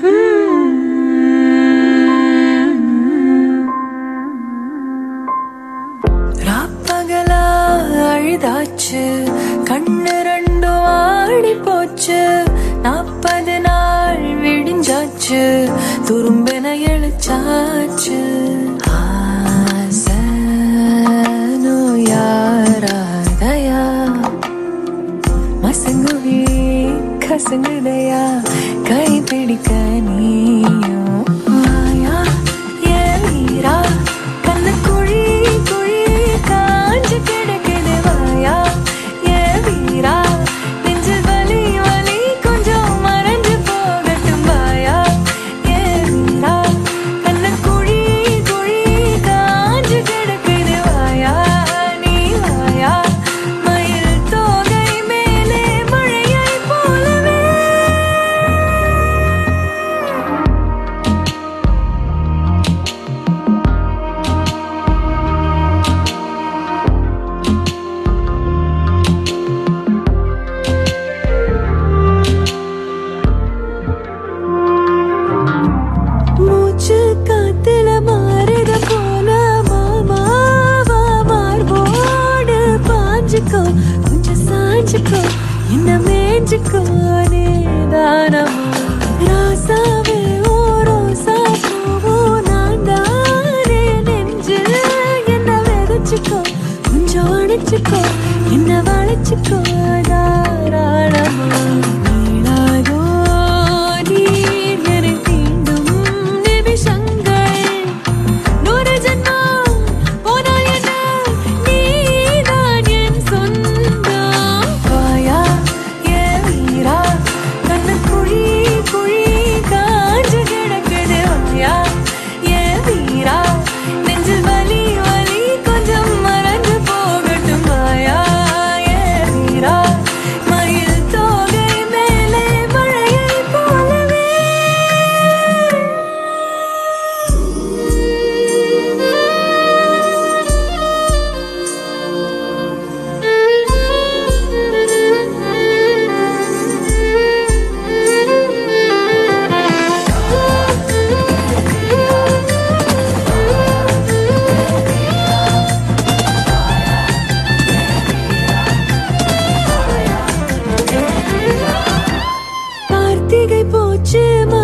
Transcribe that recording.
ராப்பகலா அழுதாச்சு, கண்ணு ரெண்டும் ஆடி போச்சு. 40 நாள் விடிஞ்சாச்சு, துரும்பென எழுச்சாச்சு. ஆசனோ யாராதயா, மசங்குவி கசங்குதையா, கை பிடிக்க நீயும் வாயா. ஏரா கண்ணு குழி குழி காஞ்சு கிடக்குது வாயா. ஏ வீரா நெஞ்சு வலி வலி கொஞ்சம் மறைஞ்சு போகட்டும் வாயா. ஏ வீரா கண்ணு குழி குழி காஞ்சு கிடக்குது வாயா. நீ வாயா மயில் தோகை மேலே மழையை போலவே. மூச்சு காத்துல மாறுத போல மாமாவா மார்போடு பாஞ்சுக்கோ, கொஞ்சம் சாஞ்சுக்கோ, என்ன மேஞ்சுக்கோ நேதானமா. ராசாவே ஓ ரோசா பூவோ நான் தானே, நெஞ்சில் என்ன விதைச்சுக்கோ, கொஞ்சம் அணைச்சுக்கோ, என்ன வளைச்சுக்கோ தாராளமா. நீளாதோ நீர் என தீண்டும் நிமிஷங்கள், 100 ஜென்மம் போனால் என்ன, நீதான் என் சொந்தம் வாயா. ஏ வீரா கண்ணு குழி குழி காஞ்சு கிடக்குது வாயா. ஏ வீரா நெஞ்சில் வலி வலி கொஞ்சம் மறைஞ்சு போகட்டும் வாயா. ஏ வீரா மயில் தோகை மேலே மழையை போலவே. கார்த்திகை போச்சு